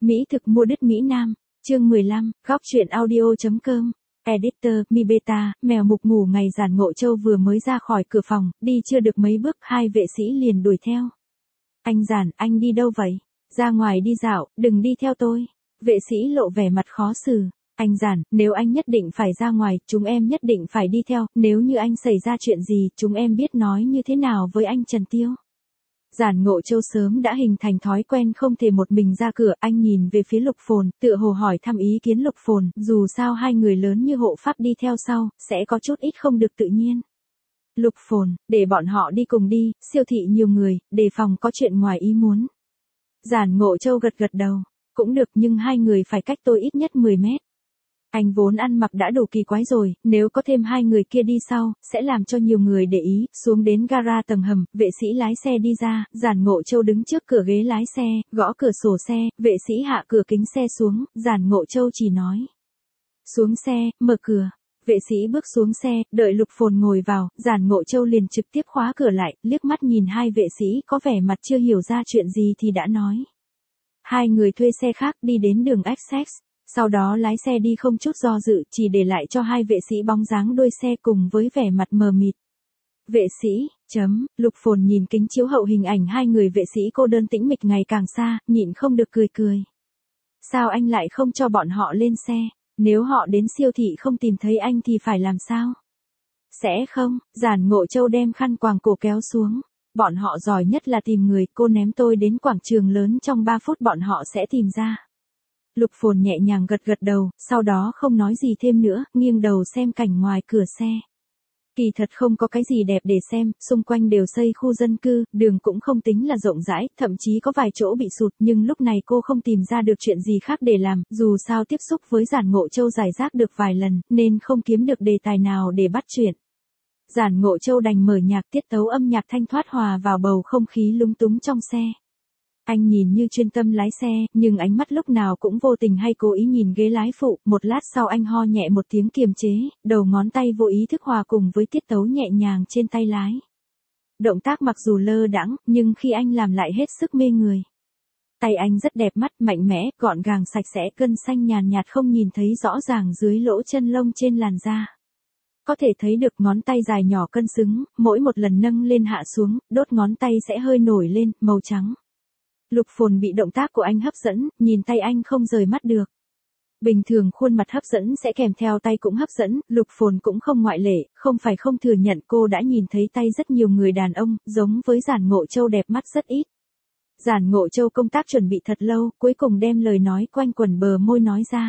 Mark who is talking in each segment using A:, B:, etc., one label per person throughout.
A: Mỹ thực mua đứt Mỹ Nam, chương 15, góc truyện audio.com. Editor, Mi Beta, mèo mục ngủ ngày Giản Ngộ Châu vừa mới ra khỏi cửa phòng, đi chưa được mấy bước, hai vệ sĩ liền đuổi theo. Anh Giản, anh đi đâu vậy? Ra ngoài đi dạo, đừng đi theo tôi. Vệ sĩ lộ vẻ mặt khó xử. Anh Giản, nếu anh nhất định phải ra ngoài, chúng em nhất định phải đi theo, nếu như anh xảy ra chuyện gì, chúng em biết nói như thế nào với anh Trần Tiêu. Giản Ngộ Châu sớm đã hình thành thói quen không thể một mình ra cửa, anh nhìn về phía Lục Phồn, tựa hồ hỏi thăm ý kiến Lục Phồn, dù sao hai người lớn như hộ pháp đi theo sau, sẽ có chút ít không được tự nhiên. Lục Phồn, để bọn họ đi cùng đi, siêu thị nhiều người, đề phòng có chuyện ngoài ý muốn. Giản Ngộ Châu gật gật đầu, cũng được nhưng hai người phải cách tôi ít nhất 10 mét. Anh vốn ăn mặc đã đủ kỳ quái rồi, nếu có thêm hai người kia đi sau, sẽ làm cho nhiều người để ý. Xuống đến gara tầng hầm, vệ sĩ lái xe đi ra, Giản Ngộ Châu đứng trước cửa ghế lái xe, gõ cửa sổ xe, vệ sĩ hạ cửa kính xe xuống, Giản Ngộ Châu chỉ nói. Xuống xe, mở cửa. Vệ sĩ bước xuống xe, đợi Lục Phồn ngồi vào, Giản Ngộ Châu liền trực tiếp khóa cửa lại, liếc mắt nhìn hai vệ sĩ có vẻ mặt chưa hiểu ra chuyện gì thì đã nói. Hai người thuê xe khác đi đến đường Essex. Sau đó lái xe đi không chút do dự, chỉ để lại cho hai vệ sĩ bóng dáng đuôi xe cùng với vẻ mặt mờ mịt. Vệ sĩ, Lục Phồn nhìn kính chiếu hậu hình ảnh hai người vệ sĩ cô đơn tĩnh mịch ngày càng xa, nhịn không được cười. Sao anh lại không cho bọn họ lên xe? Nếu họ đến siêu thị không tìm thấy anh thì phải làm sao? Sẽ không, Giản Ngộ Châu đem khăn quàng cổ kéo xuống. Bọn họ giỏi nhất là tìm người, cô ném tôi đến quảng trường lớn trong 3 phút bọn họ sẽ tìm ra. Lục Phồn nhẹ nhàng gật đầu, sau đó không nói gì thêm nữa, nghiêng đầu xem cảnh ngoài cửa xe. Kỳ thật không có cái gì đẹp để xem, xung quanh đều xây khu dân cư, đường cũng không tính là rộng rãi, thậm chí có vài chỗ bị sụt, nhưng lúc này cô không tìm ra được chuyện gì khác để làm, dù sao tiếp xúc với Giản Ngộ Châu giải rác được vài lần, nên không kiếm được đề tài nào để bắt chuyện. Giản Ngộ Châu đành mở nhạc, tiết tấu âm nhạc thanh thoát hòa vào bầu không khí lúng túng trong xe. Anh nhìn như chuyên tâm lái xe, nhưng ánh mắt lúc nào cũng vô tình hay cố ý nhìn ghế lái phụ, một lát sau anh ho nhẹ một tiếng kiềm chế, đầu ngón tay vô ý thức hòa cùng với tiết tấu nhẹ nhàng trên tay lái. Động tác mặc dù lơ đãng, nhưng khi anh làm lại hết sức mê người. Tay anh rất đẹp mắt, mạnh mẽ, gọn gàng sạch sẽ, gân xanh nhàn nhạt không nhìn thấy rõ ràng dưới lỗ chân lông trên làn da. Có thể thấy được ngón tay dài nhỏ cân xứng, mỗi một lần nâng lên hạ xuống, đốt ngón tay sẽ hơi nổi lên, màu trắng. Lục Phồn bị động tác của anh hấp dẫn, nhìn tay anh không rời mắt được. Bình thường khuôn mặt hấp dẫn sẽ kèm theo tay cũng hấp dẫn, Lục Phồn cũng không ngoại lệ, không phải không thừa nhận cô đã nhìn thấy tay rất nhiều người đàn ông, giống với Giản Ngộ Châu đẹp mắt rất ít. Giản Ngộ Châu công tác chuẩn bị thật lâu, cuối cùng đem lời nói quanh quẩn bờ môi nói ra.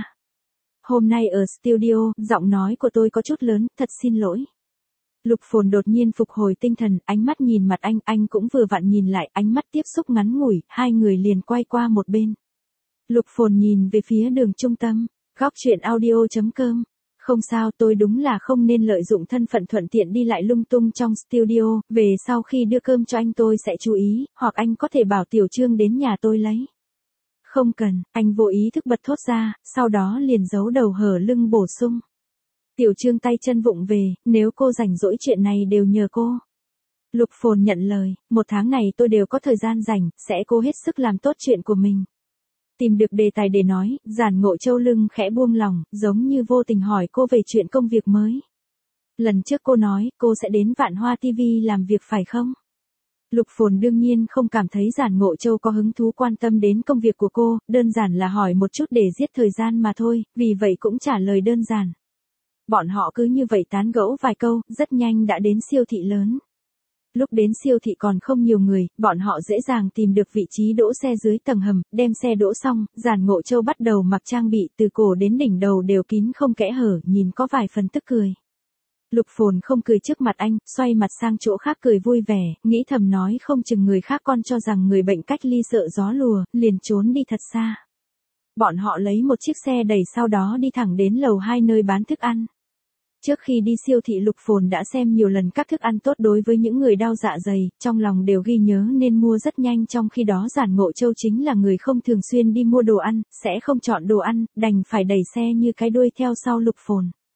A: Hôm nay ở studio, giọng nói của tôi có chút lớn, thật xin lỗi. Lục Phồn đột nhiên phục hồi tinh thần, ánh mắt nhìn mặt anh cũng vừa vặn nhìn lại, ánh mắt tiếp xúc ngắn ngủi, hai người liền quay qua một bên. Lục Phồn nhìn về phía đường trung tâm, góc truyện audio.com. Không sao, tôi đúng là không nên lợi dụng thân phận thuận tiện đi lại lung tung trong studio, về sau khi đưa cơm cho anh tôi sẽ chú ý, hoặc anh có thể bảo Tiểu Trương đến nhà tôi lấy. Không cần, anh vô ý thức bật thốt ra, sau đó liền giấu đầu hở lưng bổ sung. Tiểu Trương tay chân vụng về, nếu cô rảnh rỗi chuyện này đều nhờ cô. Lục Phồn nhận lời, 1 tháng này tôi đều có thời gian rảnh, sẽ cố hết sức làm tốt chuyện của mình. Tìm được đề tài để nói, Giản Ngộ Châu lưng khẽ buông lỏng, giống như vô tình hỏi cô về chuyện công việc mới. Lần trước cô nói, cô sẽ đến Vạn Hoa TV làm việc phải không? Lục Phồn đương nhiên không cảm thấy Giản Ngộ Châu có hứng thú quan tâm đến công việc của cô, đơn giản là hỏi một chút để giết thời gian mà thôi, vì vậy cũng trả lời đơn giản. Bọn họ cứ như vậy tán gẫu vài câu, rất nhanh đã đến siêu thị lớn. Lúc đến siêu thị còn không nhiều người, bọn họ dễ dàng tìm được vị trí đỗ xe dưới tầng hầm, đem xe đỗ xong, Giản Ngộ Châu bắt đầu mặc trang bị từ cổ đến đỉnh đầu đều kín không kẽ hở, nhìn có vài phần tức cười. Lục Phồn không cười trước mặt anh, xoay mặt sang chỗ khác cười vui vẻ, nghĩ thầm nói không chừng người khác con cho rằng người bệnh cách ly sợ gió lùa, liền trốn đi thật xa. Bọn họ lấy một chiếc xe đẩy sau đó đi thẳng đến lầu 2 nơi bán thức ăn. Trước khi đi siêu thị Lục Phồn đã xem nhiều lần các thức ăn tốt đối với những người đau dạ dày, trong lòng đều ghi nhớ nên mua rất nhanh, trong khi đó Giản Ngộ Châu chính là người không thường xuyên đi mua đồ ăn, sẽ không chọn đồ ăn, đành phải đẩy xe như cái đuôi theo sau Lục Phồn.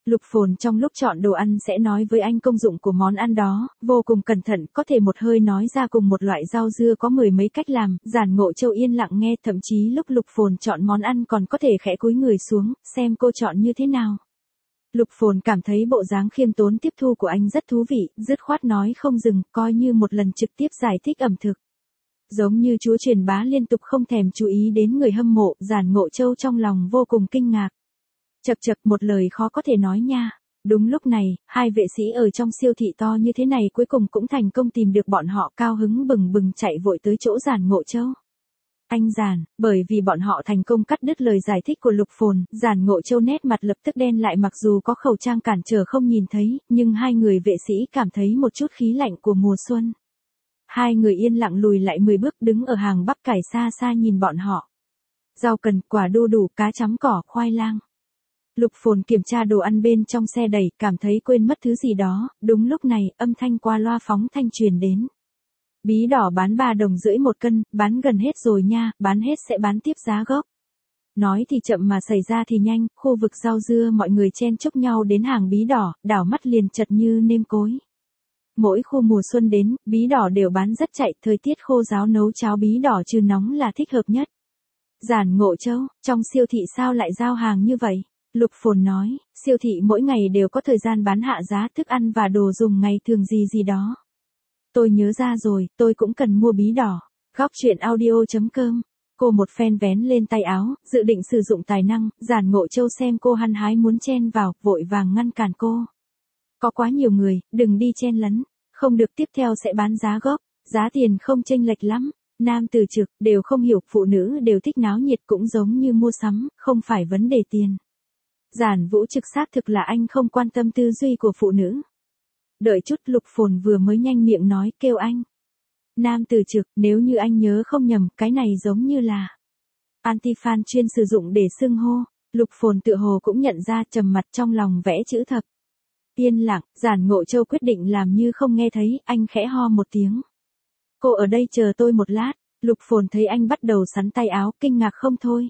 A: Lục Phồn trong lúc chọn đồ ăn sẽ nói với anh công dụng của món ăn đó, vô cùng cẩn thận, có thể một hơi nói ra cùng một loại rau dưa có 10 mấy cách làm, Giản Ngộ Châu yên lặng nghe, thậm chí lúc Lục Phồn chọn món ăn còn có thể khẽ cúi người xuống, xem cô chọn như thế nào. Lục Phồn cảm thấy bộ dáng khiêm tốn tiếp thu của anh rất thú vị, dứt khoát nói không dừng, coi như một lần trực tiếp giải thích ẩm thực. Giống như chúa truyền bá liên tục không thèm chú ý đến người hâm mộ, Giản Ngộ Châu trong lòng vô cùng kinh ngạc. Chậc chậc, một lời khó có thể nói nha. Đúng lúc này, hai vệ sĩ ở trong siêu thị to như thế này cuối cùng cũng thành công tìm được bọn họ, cao hứng bừng bừng chạy vội tới chỗ Giản Ngộ Châu. Anh Giản, bởi vì bọn họ thành công cắt đứt lời giải thích của Lục Phồn, Giản Ngộ Châu nét mặt lập tức đen lại, mặc dù có khẩu trang cản trở không nhìn thấy, nhưng hai người vệ sĩ cảm thấy một chút khí lạnh của mùa xuân. Hai người yên lặng lùi lại 10 bước, đứng ở hàng bắp cải xa xa nhìn bọn họ. Rau cần, quả đu đủ, cá chấm cỏ, khoai lang. Lục Phồn kiểm tra đồ ăn bên trong xe đẩy, cảm thấy quên mất thứ gì đó, đúng lúc này, âm thanh qua loa phóng thanh truyền đến. Bí đỏ bán 3 đồng rưỡi một cân, bán gần hết rồi nha, bán hết sẽ bán tiếp giá gốc. Nói thì chậm mà xảy ra thì nhanh, khu vực rau dưa mọi người chen chúc nhau đến hàng bí đỏ, đảo mắt liền chật như nêm cối. Mỗi khu mùa xuân đến, bí đỏ đều bán rất chạy, thời tiết khô ráo nấu cháo bí đỏ trừ nóng là thích hợp nhất. Giản Ngộ Châu, trong siêu thị sao lại giao hàng như vậy? Lục Phồn nói, siêu thị mỗi ngày đều có thời gian bán hạ giá thức ăn và đồ dùng ngày thường gì đó. Tôi nhớ ra rồi, tôi cũng cần mua bí đỏ. Góc truyện audio.com. Cô một phen vén lên tay áo, dự định sử dụng tài năng, Giản Ngộ Châu xem cô hăng hái muốn chen vào, vội vàng ngăn cản cô. Có quá nhiều người, đừng đi chen lấn, không được, tiếp theo sẽ bán giá gốc, giá tiền không chênh lệch lắm. Nam từ trực, đều không hiểu, phụ nữ đều thích náo nhiệt, cũng giống như mua sắm, không phải vấn đề tiền. Giản Vũ Trực xác thực là anh không quan tâm tư duy của phụ nữ. Đợi chút, Lục Phồn vừa mới nhanh miệng nói, kêu anh. Nam từ trực, nếu như anh nhớ không nhầm, cái này giống như là anti-fan chuyên sử dụng để xưng hô. Lục Phồn tựa hồ cũng nhận ra, trầm mặt trong lòng vẽ chữ thập. Yên lặng, Giản Ngộ Châu quyết định làm như không nghe thấy, anh khẽ ho một tiếng. Cô ở đây chờ tôi một lát. Lục Phồn thấy anh bắt đầu sắn tay áo, kinh ngạc không thôi.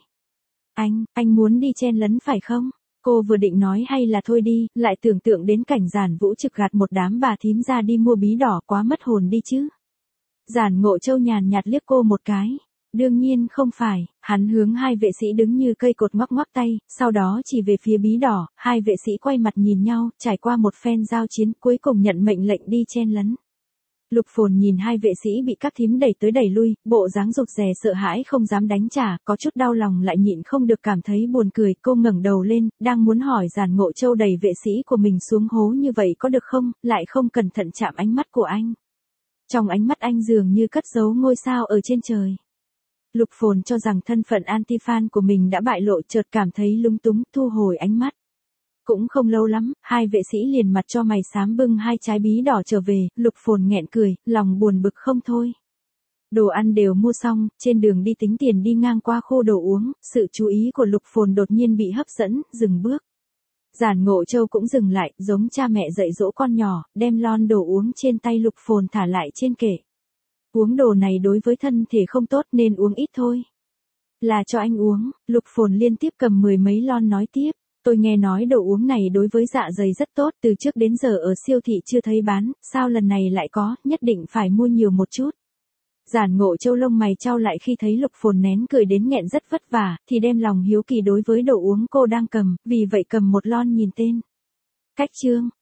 A: Anh muốn đi chen lấn phải không? Cô vừa định nói hay là thôi đi, lại tưởng tượng đến cảnh Giản Vũ Trực gạt một đám bà thím ra đi mua bí đỏ, quá mất hồn đi chứ. Giản Ngộ Châu nhàn nhạt liếc cô một cái. Đương nhiên không phải, hắn hướng hai vệ sĩ đứng như cây cột ngoắc ngoắc tay, sau đó chỉ về phía bí đỏ, hai vệ sĩ quay mặt nhìn nhau, trải qua một phen giao chiến, cuối cùng nhận mệnh lệnh đi chen lấn. Lục Phồn nhìn hai vệ sĩ bị các thím đẩy tới đẩy lui, bộ dáng rụt rè sợ hãi không dám đánh trả, có chút đau lòng lại nhịn không được cảm thấy buồn cười, cô ngẩng đầu lên, đang muốn hỏi Giản Ngộ Châu đẩy vệ sĩ của mình xuống hố như vậy có được không, lại không cẩn thận chạm ánh mắt của anh. Trong ánh mắt anh dường như cất giấu ngôi sao ở trên trời. Lục Phồn cho rằng thân phận anti-fan của mình đã bại lộ, chợt cảm thấy lúng túng, thu hồi ánh mắt. Cũng không lâu lắm, hai vệ sĩ liền mặt cho mày xám bưng hai trái bí đỏ trở về, Lục Phồn nghẹn cười, lòng buồn bực không thôi. Đồ ăn đều mua xong, trên đường đi tính tiền đi ngang qua khu đồ uống, sự chú ý của Lục Phồn đột nhiên bị hấp dẫn, dừng bước. Giản Ngộ Châu cũng dừng lại, giống cha mẹ dạy dỗ con nhỏ, đem lon đồ uống trên tay Lục Phồn thả lại trên kệ. Uống đồ này đối với thân thể không tốt nên uống ít thôi. Là cho anh uống, Lục Phồn liên tiếp cầm 10 mấy lon nói tiếp. Tôi nghe nói đồ uống này đối với dạ dày rất tốt, từ trước đến giờ ở siêu thị chưa thấy bán, sao lần này lại có, nhất định phải mua nhiều một chút. Giản Ngộ Châu lông mày chau lại khi thấy Lục Phồn nén cười đến nghẹn rất vất vả, thì đem lòng hiếu kỳ đối với đồ uống cô đang cầm, vì vậy cầm một lon nhìn tên. Cách chương,